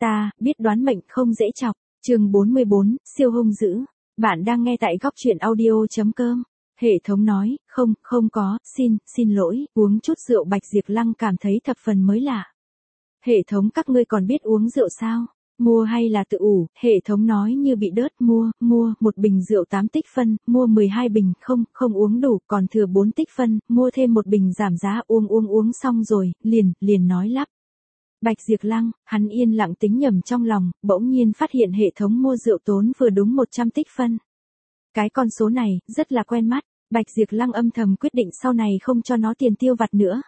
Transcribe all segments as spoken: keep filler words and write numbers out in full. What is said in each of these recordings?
Ta, biết đoán mệnh không dễ chọc. Chương bốn mươi bốn, siêu hung dữ. Bạn đang nghe tại góc truyện audio.com. Hệ thống nói, không, không có, xin, xin lỗi, uống chút rượu. Bạch Diệp Lăng cảm thấy thập phần mới lạ. Hệ thống các ngươi còn biết uống rượu sao? Mua hay là tự ủ? Hệ thống nói như bị đớt. Mua, mua, một bình rượu tám tích phân, mua mười hai bình, không, không uống đủ, còn thừa bốn tích phân, mua thêm một bình giảm giá, uống uống uống xong rồi, liền, liền nói lắp. Bạch Diệp Lăng, hắn yên lặng tính nhầm trong lòng, bỗng nhiên phát hiện hệ thống mua rượu tốn vừa đúng một trăm tích phân. Cái con số này, rất là quen mắt, Bạch Diệp Lăng âm thầm quyết định sau này không cho nó tiền tiêu vặt nữa.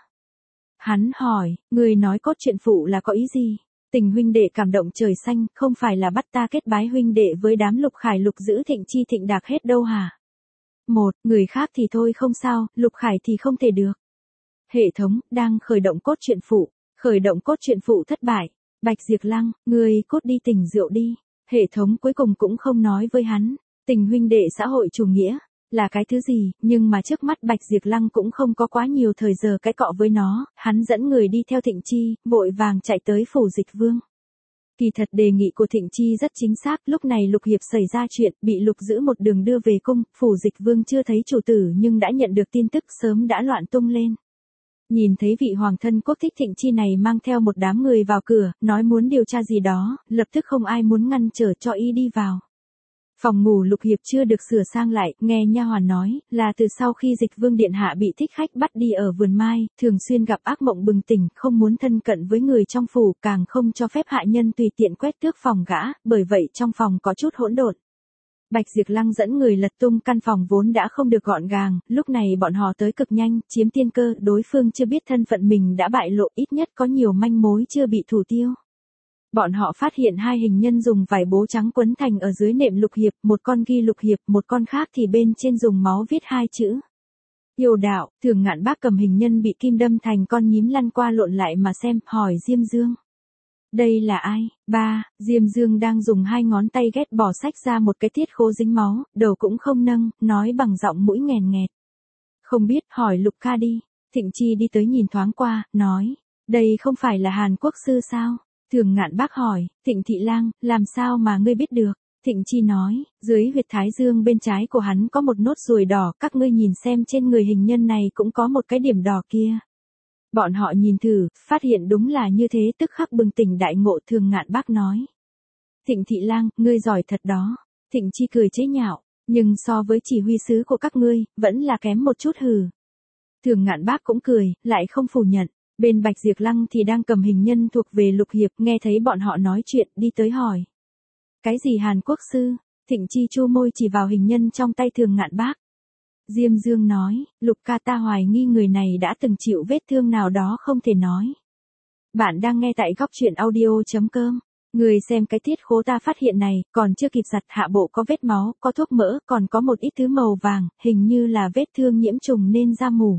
Hắn hỏi, người nói cốt truyện phụ là có ý gì? Tình huynh đệ cảm động trời xanh, không phải là bắt ta kết bái huynh đệ với đám Lục Khải Lục giữ Thịnh Chi Thịnh Đạc hết đâu hả? Một, người khác thì thôi không sao, Lục Khải thì không thể được. Hệ thống, đang khởi động cốt truyện phụ. Khởi động cốt truyện phụ thất bại. Bạch Diệp Lăng, ngươi cốt đi tỉnh rượu đi. Hệ thống cuối cùng cũng không nói với hắn. Tình huynh đệ xã hội chủ nghĩa là cái thứ gì, nhưng mà trước mắt Bạch Diệp Lăng cũng không có quá nhiều thời giờ cái cọ với nó, hắn dẫn người đi theo Thịnh Chi, vội vàng chạy tới phủ Dịch Vương. Kỳ thật đề nghị của Thịnh Chi rất chính xác, lúc này Lục Hiệp xảy ra chuyện, bị Lục giữ một đường đưa về cung, phủ Dịch Vương chưa thấy chủ tử nhưng đã nhận được tin tức sớm đã loạn tung lên. Nhìn thấy vị hoàng thân quốc thích Thịnh Chi này mang theo một đám người vào cửa, nói muốn điều tra gì đó, lập tức không ai muốn ngăn trở cho y đi vào. Phòng ngủ Lục Hiệp chưa được sửa sang lại, nghe nha hoàn nói, là từ sau khi Dịch Vương điện hạ bị thích khách bắt đi ở vườn mai, thường xuyên gặp ác mộng bừng tỉnh, không muốn thân cận với người trong phủ, càng không cho phép hạ nhân tùy tiện quét tước phòng gã, bởi vậy trong phòng có chút hỗn độn. Bạch Diệp Lăng dẫn người lật tung căn phòng vốn đã không được gọn gàng, lúc này bọn họ tới cực nhanh, chiếm tiên cơ, đối phương chưa biết thân phận mình đã bại lộ, ít nhất có nhiều manh mối chưa bị thủ tiêu. Bọn họ phát hiện hai hình nhân dùng vải bố trắng quấn thành ở dưới nệm Lục Hiệp, một con ghi Lục Hiệp, một con khác thì bên trên dùng máu viết hai chữ. Yêu đạo. Thường Ngạn Bác cầm hình nhân bị kim đâm thành con nhím lăn qua lộn lại mà xem, hỏi Diêm Dương. Đây là ai? Ba, Diêm Dương đang dùng hai ngón tay ghét bỏ sách ra một cái thiết khô dính máu, đầu cũng không nâng, nói bằng giọng mũi nghèn nghẹt. Không biết, hỏi Lục ca đi. Thịnh Chi đi tới nhìn thoáng qua, nói, đây không phải là Hàn Quốc sư sao? Thường Ngạn Bác hỏi, Thịnh Thị Lang, làm sao mà ngươi biết được? Thịnh Chi nói, dưới huyệt thái dương bên trái của hắn có một nốt ruồi đỏ, các ngươi nhìn xem trên người hình nhân này cũng có một cái điểm đỏ kia. Bọn họ nhìn thử, phát hiện đúng là như thế, tức khắc bừng tỉnh đại ngộ. Thường Ngạn Bác nói. Thịnh Thị Lang, ngươi giỏi thật đó. Thịnh Chi cười chế nhạo, nhưng so với chỉ huy sứ của các ngươi, vẫn là kém một chút hừ. Thường Ngạn Bác cũng cười, lại không phủ nhận. Bên Bạch Diệp Lăng thì đang cầm hình nhân thuộc về Lục Hiệp, nghe thấy bọn họ nói chuyện, đi tới hỏi. Cái gì Hàn Quốc sư? Thịnh Chi chu môi chỉ vào hình nhân trong tay Thường Ngạn Bác. Diêm Dương nói, Lục ca ta hoài nghi người này đã từng chịu vết thương nào đó không thể nói. Bạn đang nghe tại góc truyện audio.com. Người xem cái thiết khố ta phát hiện này, còn chưa kịp giặt, hạ bộ có vết máu, có thuốc mỡ, còn có một ít thứ màu vàng, hình như là vết thương nhiễm trùng nên da mù.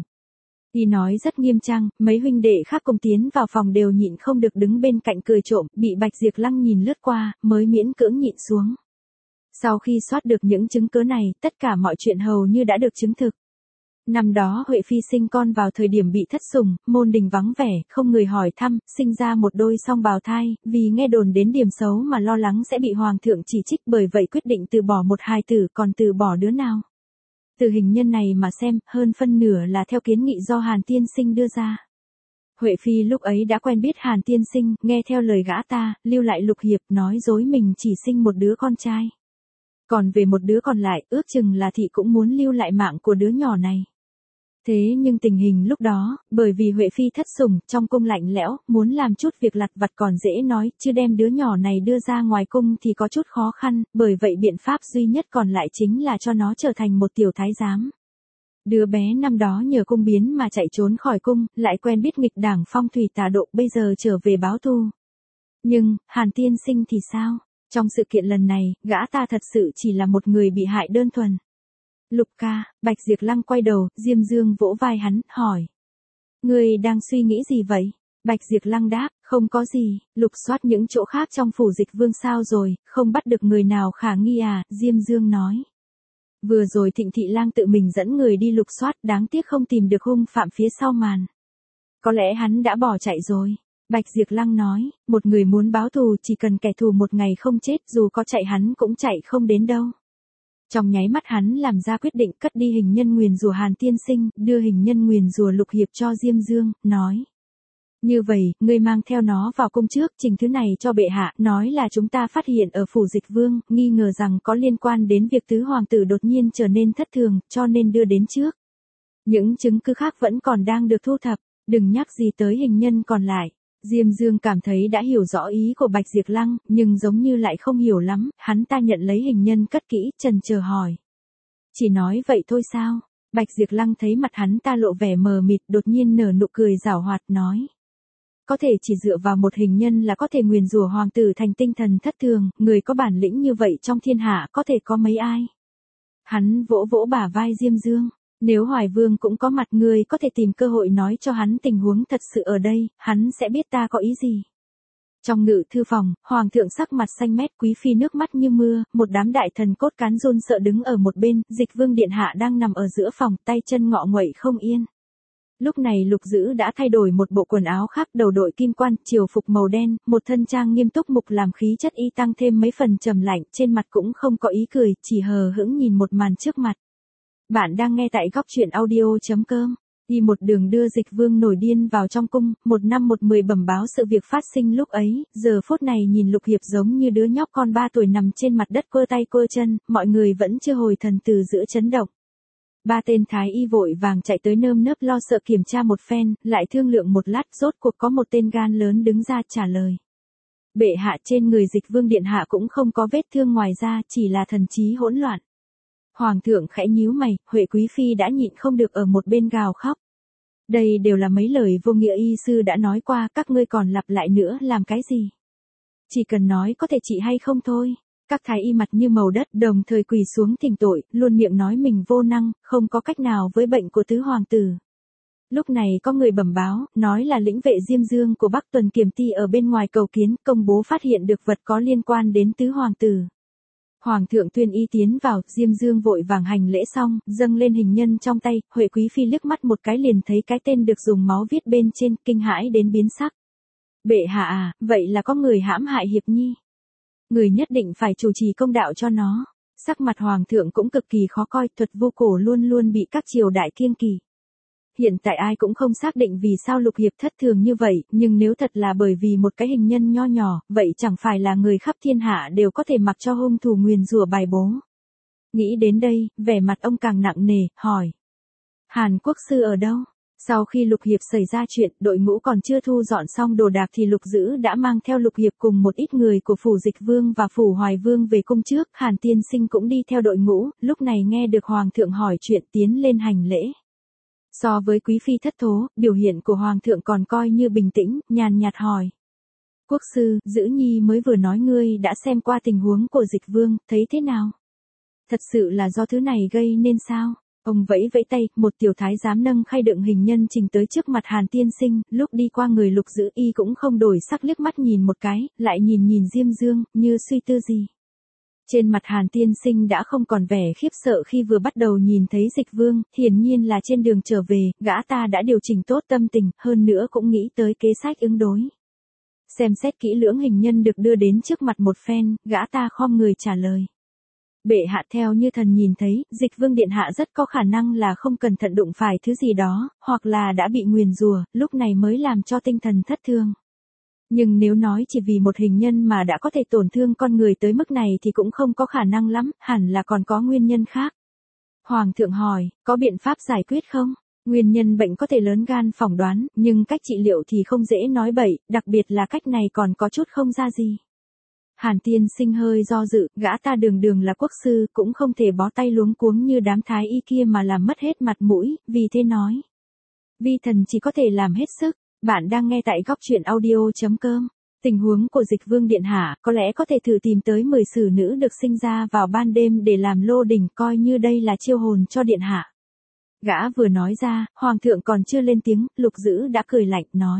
Y nói rất nghiêm trang, mấy huynh đệ khác cùng tiến vào phòng đều nhịn không được đứng bên cạnh cười trộm, bị Bạch Diệp Lăng nhìn lướt qua, mới miễn cưỡng nhịn xuống. Sau khi soát được những chứng cứ này, tất cả mọi chuyện hầu như đã được chứng thực. Năm đó Huệ Phi sinh con vào thời điểm bị thất sủng, môn đình vắng vẻ, không người hỏi thăm, sinh ra một đôi song bào thai, vì nghe đồn đến điểm xấu mà lo lắng sẽ bị hoàng thượng chỉ trích, bởi vậy quyết định từ bỏ một hài tử, còn từ bỏ đứa nào. Từ hình nhân này mà xem, hơn phân nửa là theo kiến nghị do Hàn Tiên Sinh đưa ra. Huệ Phi lúc ấy đã quen biết Hàn Tiên Sinh, nghe theo lời gã ta, lưu lại Lục Hiệp, nói dối mình chỉ sinh một đứa con trai. Còn về một đứa còn lại, ước chừng là thị cũng muốn lưu lại mạng của đứa nhỏ này. Thế nhưng tình hình lúc đó, bởi vì Huệ Phi thất sủng, trong cung lạnh lẽo, muốn làm chút việc lặt vặt còn dễ nói, chứ đem đứa nhỏ này đưa ra ngoài cung thì có chút khó khăn, bởi vậy biện pháp duy nhất còn lại chính là cho nó trở thành một tiểu thái giám. Đứa bé năm đó nhờ cung biến mà chạy trốn khỏi cung, lại quen biết nghịch đảng phong thủy tà độ, bây giờ trở về báo thù. Nhưng, Hàn Tiên Sinh thì sao? Trong sự kiện lần này, gã ta thật sự chỉ là một người bị hại đơn thuần. Lục ca, Bạch Diệp Lăng quay đầu, Diêm Dương vỗ vai hắn, hỏi. Ngươi đang suy nghĩ gì vậy? Bạch Diệp Lăng đáp, không có gì, lục soát những chỗ khác trong phủ Dịch Vương sao rồi, không bắt được người nào khả nghi à, Diêm Dương nói. Vừa rồi Thịnh Thị Lang tự mình dẫn người đi lục soát, đáng tiếc không tìm được hung phạm phía sau màn. Có lẽ hắn đã bỏ chạy rồi. Bạch Diệp Lăng nói, một người muốn báo thù chỉ cần kẻ thù một ngày không chết dù có chạy hắn cũng chạy không đến đâu. Trong nháy mắt hắn làm ra quyết định cất đi hình nhân nguyền rủa Hàn Tiên Sinh, đưa hình nhân nguyền rủa Lục Hiệp cho Diêm Dương, nói. Như vậy, ngươi mang theo nó vào cung trước, trình thứ này cho bệ hạ, nói là chúng ta phát hiện ở phủ Dịch Vương, nghi ngờ rằng có liên quan đến việc tứ hoàng tử đột nhiên trở nên thất thường, cho nên đưa đến trước. Những chứng cứ khác vẫn còn đang được thu thập, đừng nhắc gì tới hình nhân còn lại. Diêm Dương cảm thấy đã hiểu rõ ý của Bạch Diệp Lăng, nhưng giống như lại không hiểu lắm, hắn ta nhận lấy hình nhân cất kỹ, chần chờ hỏi. Chỉ nói vậy thôi sao? Bạch Diệp Lăng thấy mặt hắn ta lộ vẻ mờ mịt, đột nhiên nở nụ cười giảo hoạt nói. Có thể chỉ dựa vào một hình nhân là có thể nguyền rủa hoàng tử thành tinh thần thất thường, người có bản lĩnh như vậy trong thiên hạ có thể có mấy ai? Hắn vỗ vỗ bả vai Diêm Dương. Nếu Hoài Vương cũng có mặt ngươi có thể tìm cơ hội nói cho hắn tình huống thật sự ở đây, hắn sẽ biết ta có ý gì. Trong ngự thư phòng, Hoàng thượng sắc mặt xanh mét, Quý Phi nước mắt như mưa, một đám đại thần cốt cán run sợ đứng ở một bên, Dịch Vương Điện Hạ đang nằm ở giữa phòng, tay chân ngọ nguậy không yên. Lúc này Lục Dữ đã thay đổi một bộ quần áo khác, đầu đội kim quan, triều phục màu đen, một thân trang nghiêm túc mục làm khí chất y tăng thêm mấy phần trầm lạnh, trên mặt cũng không có ý cười, chỉ hờ hững nhìn một màn trước mặt. Bạn đang nghe tại góc truyện audio.com. Đi một đường đưa Dịch Vương nổi điên vào trong cung, một năm một mười bẩm báo sự việc phát sinh lúc ấy, giờ phút này nhìn Lục Hiệp giống như đứa nhóc con ba tuổi nằm trên mặt đất quơ tay quơ chân, mọi người vẫn chưa hồi thần từ giữa chấn động. Ba tên thái y vội vàng chạy tới nơm nớp lo sợ kiểm tra một phen, lại thương lượng một lát, rốt cuộc có một tên gan lớn đứng ra trả lời. Bệ hạ, trên người Dịch Vương điện hạ cũng không có vết thương ngoài ra, chỉ là thần trí hỗn loạn. Hoàng thượng khẽ nhíu mày, Huệ Quý Phi đã nhịn không được ở một bên gào khóc. Đây đều là mấy lời vô nghĩa y sư đã nói qua, các ngươi còn lặp lại nữa làm cái gì? Chỉ cần nói có thể trị hay không thôi. Các thái y mặt như màu đất đồng thời quỳ xuống thỉnh tội, luôn miệng nói mình vô năng, không có cách nào với bệnh của tứ hoàng tử. Lúc này có người bẩm báo, nói là lĩnh vệ Diêm Dương của Bắc Tuần Kiểm Ty ở bên ngoài cầu kiến, công bố phát hiện được vật có liên quan đến tứ hoàng tử. Hoàng thượng tuyên y tiến vào, Diêm Dương vội vàng hành lễ xong, dâng lên hình nhân trong tay, Huệ Quý Phi liếc mắt một cái liền thấy cái tên được dùng máu viết bên trên, kinh hãi đến biến sắc. Bệ hạ à, vậy là có người hãm hại Hiệp Nhi. Người nhất định phải chủ trì công đạo cho nó. Sắc mặt Hoàng thượng cũng cực kỳ khó coi, thuật vô cổ luôn luôn bị các triều đại kiêng kỳ. Hiện tại ai cũng không xác định vì sao Lục Hiệp thất thường như vậy, nhưng nếu thật là bởi vì một cái hình nhân nho nhỏ, vậy chẳng phải là người khắp thiên hạ đều có thể mặc cho hung thủ nguyền rủa bài bố. Nghĩ đến đây, vẻ mặt ông càng nặng nề, hỏi. Hàn Quốc sư ở đâu? Sau khi Lục Hiệp xảy ra chuyện, đội ngũ còn chưa thu dọn xong đồ đạc thì Lục Dữ đã mang theo Lục Hiệp cùng một ít người của phủ Dịch Vương và phủ Hoài Vương về cung trước, Hàn Tiên Sinh cũng đi theo đội ngũ, lúc này nghe được Hoàng thượng hỏi chuyện tiến lên hành lễ. So với Quý Phi thất thố, biểu hiện của Hoàng thượng còn coi như bình tĩnh, nhàn nhạt hỏi. Quốc sư, Dữ Nhi mới vừa nói ngươi đã xem qua tình huống của Dịch Vương, thấy thế nào? Thật sự là do thứ này gây nên sao? Ông vẫy vẫy tay, một tiểu thái giám nâng khay đựng hình nhân trình tới trước mặt Hàn Tiên Sinh, lúc đi qua người Lục Dữ y cũng không đổi sắc liếc mắt nhìn một cái, lại nhìn nhìn Diêm Dương, như suy tư gì. Trên mặt Hàn Tiên Sinh đã không còn vẻ khiếp sợ khi vừa bắt đầu nhìn thấy Dịch Vương, hiển nhiên là trên đường trở về, gã ta đã điều chỉnh tốt tâm tình, hơn nữa cũng nghĩ tới kế sách ứng đối. Xem xét kỹ lưỡng hình nhân được đưa đến trước mặt một phen, gã ta khom người trả lời. Bệ hạ, theo như thần nhìn thấy, Dịch Vương điện hạ rất có khả năng là không cẩn thận đụng phải thứ gì đó, hoặc là đã bị nguyền rủa, lúc này mới làm cho tinh thần thất thường. Nhưng nếu nói chỉ vì một hình nhân mà đã có thể tổn thương con người tới mức này thì cũng không có khả năng lắm, hẳn là còn có nguyên nhân khác. Hoàng thượng hỏi, có biện pháp giải quyết không? Nguyên nhân bệnh có thể lớn gan phỏng đoán, nhưng cách trị liệu thì không dễ nói bậy, đặc biệt là cách này còn có chút không ra gì. Hàn Tiên Sinh hơi do dự, gã ta đường đường là quốc sư, cũng không thể bó tay luống cuống như đám thái y kia mà làm mất hết mặt mũi, vì thế nói. Vi thần chỉ có thể làm hết sức. Bạn đang nghe tại góc truyện audio.com. Tình huống của Dịch Vương điện hạ, có lẽ có thể thử tìm tới mười sử nữ được sinh ra vào ban đêm để làm lô đỉnh, coi như đây là chiêu hồn cho điện hạ. Gã vừa nói ra, Hoàng thượng còn chưa lên tiếng, Lục Dữ đã cười lạnh, nói.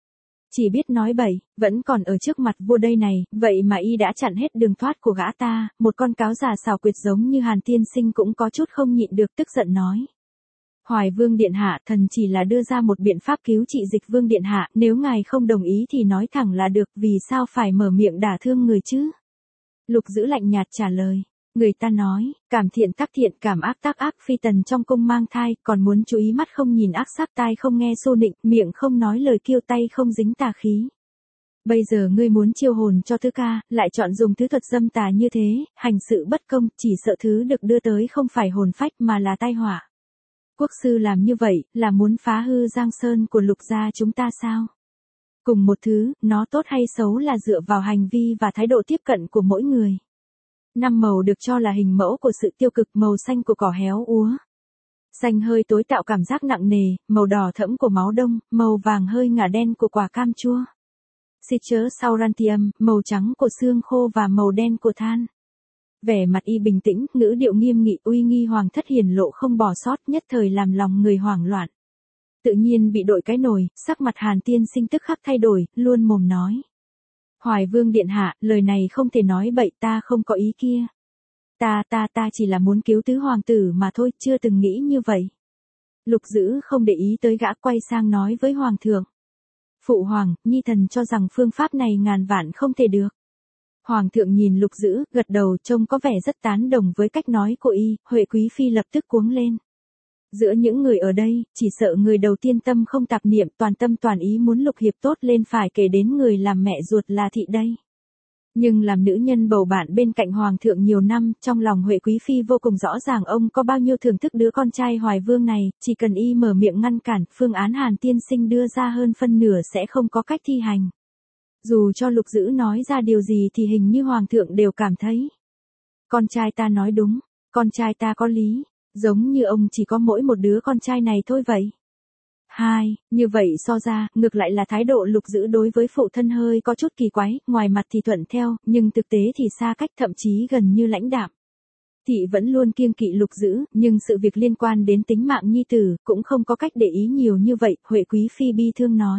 Chỉ biết nói bậy, vẫn còn ở trước mặt vua đây này, vậy mà y đã chặn hết đường thoát của gã ta, một con cáo già xảo quyệt giống như Hàn Tiên Sinh cũng có chút không nhịn được tức giận nói. Hoài Vương điện hạ, thần chỉ là đưa ra một biện pháp cứu trị Dịch Vương điện hạ, nếu ngài không đồng ý thì nói thẳng là được, vì sao phải mở miệng đả thương người chứ? Lục Dữ lạnh nhạt trả lời. Người ta nói, cảm thiện tác thiện, cảm ác tác ác, phi tần trong cung mang thai, còn muốn chú ý mắt không nhìn ác sắc, tai không nghe xô nịnh, miệng không nói lời kiêu, tay không dính tà khí. Bây giờ ngươi muốn chiêu hồn cho thứ ca, lại chọn dùng thứ thuật dâm tà như thế, hành sự bất công, chỉ sợ thứ được đưa tới không phải hồn phách mà là tai họa. Quốc sư làm như vậy, là muốn phá hư giang sơn của Lục gia chúng ta sao? Cùng một thứ, nó tốt hay xấu là dựa vào hành vi và thái độ tiếp cận của mỗi người. Năm màu được cho là hình mẫu của sự tiêu cực, màu xanh của cỏ héo úa. Xanh hơi tối tạo cảm giác nặng nề, màu đỏ thẫm của máu đông, màu vàng hơi ngả đen của quả cam chua. Citrus aurantium, màu trắng của xương khô và màu đen của than. Vẻ mặt y bình tĩnh, ngữ điệu nghiêm nghị, uy nghi hoàng thất hiển lộ không bỏ sót, nhất thời làm lòng người hoảng loạn. Tự nhiên bị đội cái nồi, sắc mặt Hàn Tiên Sinh tức khắc thay đổi, luôn mồm nói. Hoài Vương điện hạ, lời này không thể nói bậy, ta không có ý kia. Ta ta ta chỉ là muốn cứu tứ hoàng tử mà thôi, chưa từng nghĩ như vậy. Lục Dữ không để ý tới gã, quay sang nói với hoàng thượng. Phụ hoàng, nhi thần cho rằng phương pháp này ngàn vạn không thể được. Hoàng thượng nhìn Lục Dữ, gật đầu, trông có vẻ rất tán đồng với cách nói của y, Huệ Quý Phi lập tức cuống lên. Giữa những người ở đây, chỉ sợ người đầu tiên tâm không tạp niệm, toàn tâm toàn ý muốn Lục Hiệp tốt lên, phải kể đến người làm mẹ ruột là Thị đây. Nhưng làm nữ nhân bầu bạn bên cạnh Hoàng thượng nhiều năm, trong lòng Huệ Quý Phi vô cùng rõ ràng ông có bao nhiêu thưởng thức đứa con trai Hoài Vương này, chỉ cần y mở miệng ngăn cản, phương án Hàn Tiên Sinh đưa ra hơn phân nửa sẽ không có cách thi hành. Dù cho Lục Dữ nói ra điều gì thì hình như Hoàng thượng đều cảm thấy. Con trai ta nói đúng, con trai ta có lý, giống như ông chỉ có mỗi một đứa con trai này thôi vậy. Hai, như vậy so ra, ngược lại là thái độ Lục Dữ đối với phụ thân hơi có chút kỳ quái, ngoài mặt thì thuận theo, nhưng thực tế thì xa cách, thậm chí gần như lãnh đạm. Thị vẫn luôn kiêng kỵ Lục Dữ, nhưng sự việc liên quan đến tính mạng nhi tử, cũng không có cách để ý nhiều như vậy, Huệ Quý Phi bi thương nói.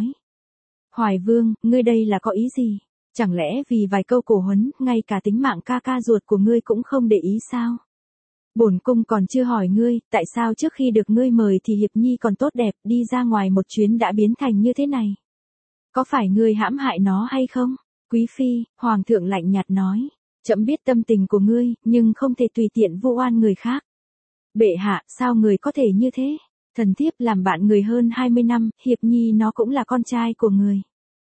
Hoài Vương, ngươi đây là có ý gì? Chẳng lẽ vì vài câu cổ huấn, ngay cả tính mạng ca ca ruột của ngươi cũng không để ý sao? Bổn cung còn chưa hỏi ngươi, tại sao trước khi được ngươi mời thì Hiệp Nhi còn tốt đẹp, đi ra ngoài một chuyến đã biến thành như thế này? Có phải ngươi hãm hại nó hay không? Quý Phi, Hoàng thượng lạnh nhạt nói, trẫm biết tâm tình của ngươi, nhưng không thể tùy tiện vu oan người khác. Bệ hạ, sao người có thể như thế? Thần thiếp làm bạn người hơn hai mươi năm, Hiệp Nhi nó cũng là con trai của người.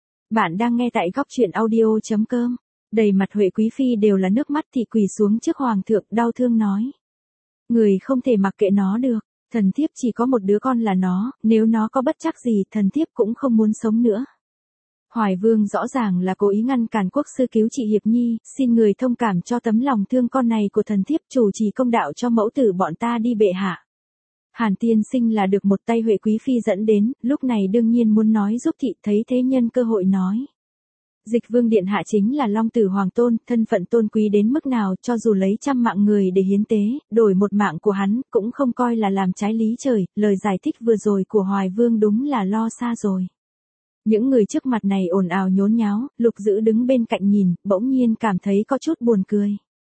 Bạn đang nghe tại góc truyện audio chấm com. Đầy mặt Huệ Quý Phi đều là nước mắt, thì quỳ xuống trước Hoàng thượng, đau thương nói. Người không thể mặc kệ nó được, thần thiếp chỉ có một đứa con là nó, nếu nó có bất trắc gì, thần thiếp cũng không muốn sống nữa. Hoài Vương rõ ràng là cố ý ngăn cản quốc sư cứu trị Hiệp Nhi, xin người thông cảm cho tấm lòng thương con này của thần thiếp, chủ trì công đạo cho mẫu tử bọn ta đi bệ hạ. Hàn Tiên Sinh là được một tay Huệ Quý Phi dẫn đến, lúc này đương nhiên muốn nói giúp Thị, thấy thế nhân cơ hội nói. Dịch Vương điện hạ chính là Long tử hoàng tôn, thân phận tôn quý đến mức nào, cho dù lấy trăm mạng người để hiến tế, đổi một mạng của hắn, cũng không coi là làm trái lý trời, lời giải thích vừa rồi của Hoài Vương đúng là lo xa rồi. Những người trước mặt này ồn ào nhốn nháo, Lục Dữ đứng bên cạnh nhìn, bỗng nhiên cảm thấy có chút buồn cười.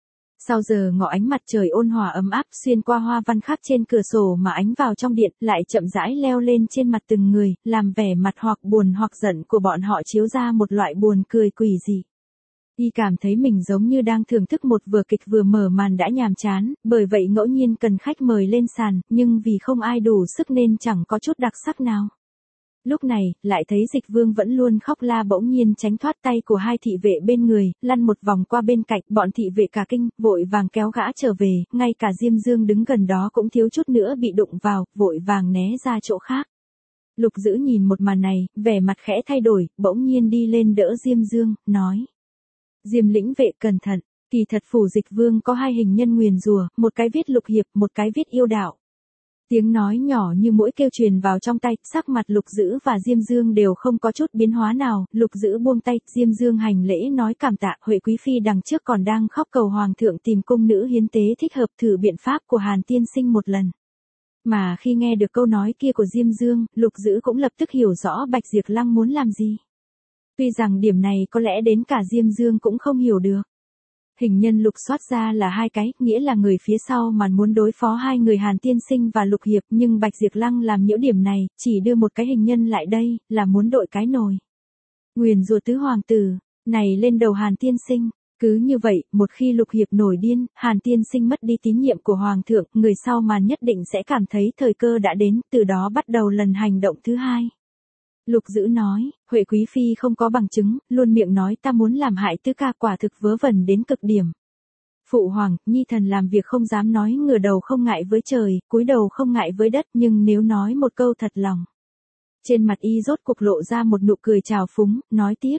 Sau giờ ngọ ánh mặt trời ôn hòa ấm áp xuyên qua hoa văn khắc trên cửa sổ mà ánh vào trong điện, lại chậm rãi leo lên trên mặt từng người, làm vẻ mặt hoặc buồn hoặc giận của bọn họ chiếu ra một loại buồn cười quỷ dị. Y cảm thấy mình giống như đang thưởng thức một vở kịch vừa mở màn đã nhàm chán, bởi vậy ngẫu nhiên cần khách mời lên sàn, nhưng vì không ai đủ sức nên chẳng có chút đặc sắc nào. Lúc này, lại thấy Dịch Vương vẫn luôn khóc la bỗng nhiên tránh thoát tay của hai thị vệ bên người, lăn một vòng qua bên cạnh, bọn thị vệ cả kinh, vội vàng kéo gã trở về, ngay cả Diêm Dương đứng gần đó cũng thiếu chút nữa bị đụng vào, vội vàng né ra chỗ khác. Lục Dữ nhìn một màn này, vẻ mặt khẽ thay đổi, bỗng nhiên đi lên đỡ Diêm Dương, nói. Diêm lĩnh vệ cẩn thận, kỳ thật phủ Dịch Vương có hai hình nhân nguyền rủa, một cái viết lục hiệp, một cái viết yêu đạo. Tiếng nói nhỏ như mũi kêu truyền vào trong tay, sắc mặt Lục Dữ và Diêm Dương đều không có chút biến hóa nào, Lục Dữ buông tay, Diêm Dương hành lễ nói cảm tạ, Huệ Quý Phi đằng trước còn đang khóc cầu Hoàng thượng tìm cung nữ hiến tế thích hợp thử biện pháp của Hàn Tiên Sinh một lần. Mà khi nghe được câu nói kia của Diêm Dương, Lục Dữ cũng lập tức hiểu rõ Bạch Diệp Lăng muốn làm gì. Tuy rằng điểm này có lẽ đến cả Diêm Dương cũng không hiểu được. Hình nhân lục soát ra là hai cái, nghĩa là người phía sau mà muốn đối phó hai người Hàn Tiên Sinh và Lục Hiệp, nhưng Bạch Diệp Lăng làm nhiễu điểm này, chỉ đưa một cái hình nhân lại đây, là muốn đội cái nồi. Nguyền rủa tứ hoàng tử, này lên đầu Hàn Tiên Sinh. Cứ như vậy, một khi Lục Hiệp nổi điên, Hàn Tiên Sinh mất đi tín nhiệm của Hoàng thượng, người sau màn nhất định sẽ cảm thấy thời cơ đã đến, từ đó bắt đầu lần hành động thứ hai. Lục Dữ nói, Huệ Quý Phi không có bằng chứng, luôn miệng nói ta muốn làm hại tứ ca, quả thực vớ vẩn đến cực điểm. Phụ hoàng, nhi thần làm việc không dám nói, ngửa đầu không ngại với trời, cúi đầu không ngại với đất, nhưng nếu nói một câu thật lòng. Trên mặt y rốt cục lộ ra một nụ cười trào phúng, nói tiếp.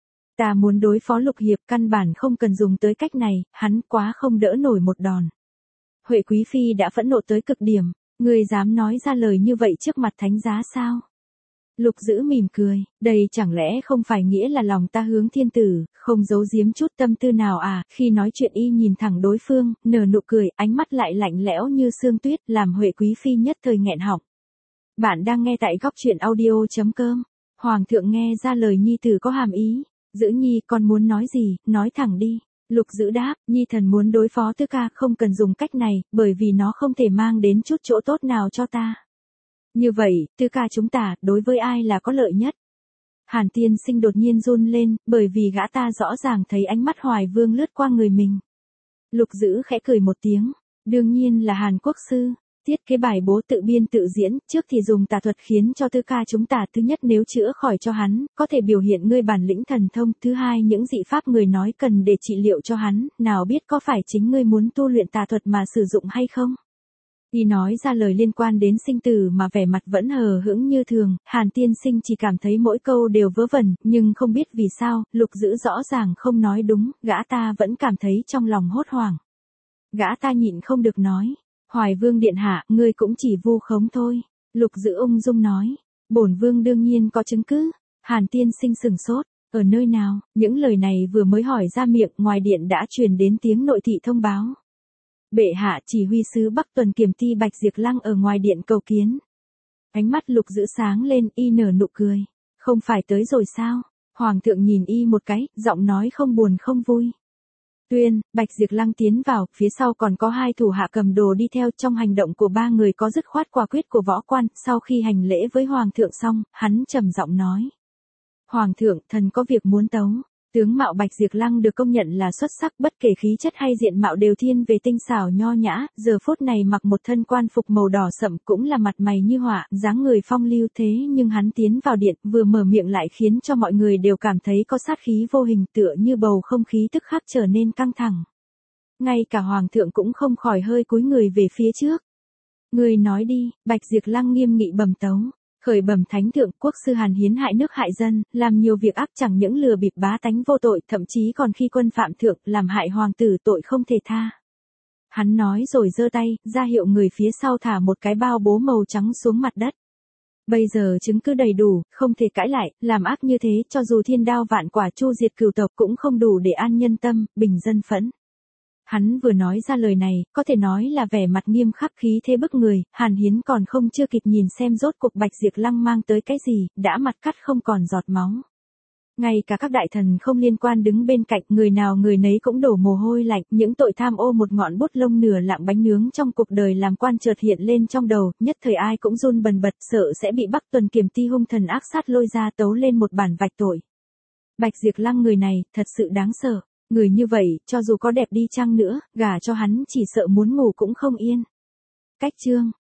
Ta muốn đối phó Lục Hiệp, căn bản không cần dùng tới cách này, hắn quá không đỡ nổi một đòn. Huệ Quý Phi đã phẫn nộ tới cực điểm, ngươi dám nói ra lời như vậy trước mặt thánh giá sao? Lục Dữ mỉm cười, đây chẳng lẽ không phải nghĩa là lòng ta hướng thiên tử, không giấu giếm chút tâm tư nào à? Khi nói chuyện y nhìn thẳng đối phương, nở nụ cười, ánh mắt lại lạnh lẽo như sương tuyết, làm Huệ Quý Phi nhất thời nghẹn họng. Bạn đang nghe tại góc truyện audio chấm com. Hoàng thượng nghe ra lời nhi tử có hàm ý. Dữ nhi, con muốn nói gì, nói thẳng đi. Lục Dữ đáp, nhi thần muốn đối phó tứ ca, không cần dùng cách này, bởi vì nó không thể mang đến chút chỗ tốt nào cho ta. Như vậy, tứ ca chúng ta, đối với ai là có lợi nhất? Hàn Tiên Sinh đột nhiên run lên, bởi vì gã ta rõ ràng thấy ánh mắt Hoài Vương lướt qua người mình. Lục Dữ khẽ cười một tiếng, đương nhiên là Hàn Quốc sư. Tiết kế bài bố tự biên tự diễn, trước thì dùng tà thuật khiến cho tứ ca chúng ta, thứ nhất nếu chữa khỏi cho hắn, có thể biểu hiện ngươi bản lĩnh thần thông, thứ hai những dị pháp người nói cần để trị liệu cho hắn, nào biết có phải chính ngươi muốn tu luyện tà thuật mà sử dụng hay không? Y nói ra lời liên quan đến sinh tử mà vẻ mặt vẫn hờ hững như thường, Hàn Tiên Sinh chỉ cảm thấy mỗi câu đều vớ vẩn, nhưng không biết vì sao, Lục Dữ rõ ràng không nói đúng, gã ta vẫn cảm thấy trong lòng hốt hoảng. Gã ta nhịn không được nói. Hoài Vương điện hạ, ngươi cũng chỉ vu khống thôi. Lục Dữ ung dung nói. Bổn vương đương nhiên có chứng cứ. Hàn Tiên Sinh sừng sốt. Ở nơi nào? Những lời này vừa mới hỏi ra miệng, ngoài điện đã truyền đến tiếng nội thị thông báo. Bệ hạ, chỉ huy sứ Bắc Tuần Kiểm Ti Bạch Diệp Lăng ở ngoài điện cầu kiến. Ánh mắt Lục Dữ sáng lên, y nở nụ cười. Không phải tới rồi sao? Hoàng thượng nhìn y một cái, giọng nói không buồn không vui. Tuyên, Bạch Diệp Lăng tiến vào, phía sau còn có hai thủ hạ cầm đồ đi theo, trong hành động của ba người có dứt khoát quả quyết của võ quan, sau khi hành lễ với Hoàng thượng xong, hắn trầm giọng nói. Hoàng thượng, thần có việc muốn tấu. Tướng mạo Bạch Diệp Lăng được công nhận là xuất sắc, bất kể khí chất hay diện mạo đều thiên về tinh xảo nho nhã, giờ phút này mặc một thân quan phục màu đỏ sậm cũng là mặt mày như họa, dáng người phong lưu thế nhưng hắn tiến vào điện, vừa mở miệng lại khiến cho mọi người đều cảm thấy có sát khí vô hình, tựa như bầu không khí tức khắc trở nên căng thẳng. Ngay cả Hoàng thượng cũng không khỏi hơi cúi người về phía trước. Người nói đi, Bạch Diệp Lăng nghiêm nghị bẩm tấu. Khởi bẩm thánh thượng, quốc sư Hàn Hiến hại nước hại dân, làm nhiều việc ác, chẳng những lừa bịp bá tánh vô tội, thậm chí còn khi quân phạm thượng, làm hại hoàng tử, tội không thể tha. Hắn nói rồi giơ tay, ra hiệu người phía sau thả một cái bao bố màu trắng xuống mặt đất. Bây giờ chứng cứ đầy đủ, không thể cãi lại, làm ác như thế, cho dù thiên đao vạn quả chu diệt cửu tộc cũng không đủ để an nhân tâm, bình dân phẫn. Hắn vừa nói ra lời này, có thể nói là vẻ mặt nghiêm khắc, khí thế bức người, Hàn Hiến còn không chưa kịp nhìn xem rốt cuộc Bạch Diệp Lăng mang tới cái gì, đã mặt cắt không còn giọt máu. Ngay cả các đại thần không liên quan đứng bên cạnh, người nào người nấy cũng đổ mồ hôi lạnh, những tội tham ô một ngọn bút lông nửa lạng bánh nướng trong cuộc đời làm quan chợt hiện lên trong đầu, nhất thời ai cũng run bần bật, sợ sẽ bị Bắc Tuần Kiểm Ti hung thần ác sát lôi ra tấu lên một bản vạch tội. Bạch Diệp Lăng người này, thật sự đáng sợ. Người như vậy, cho dù có đẹp đi chăng nữa, gả cho hắn chỉ sợ muốn ngủ cũng không yên. Cách chương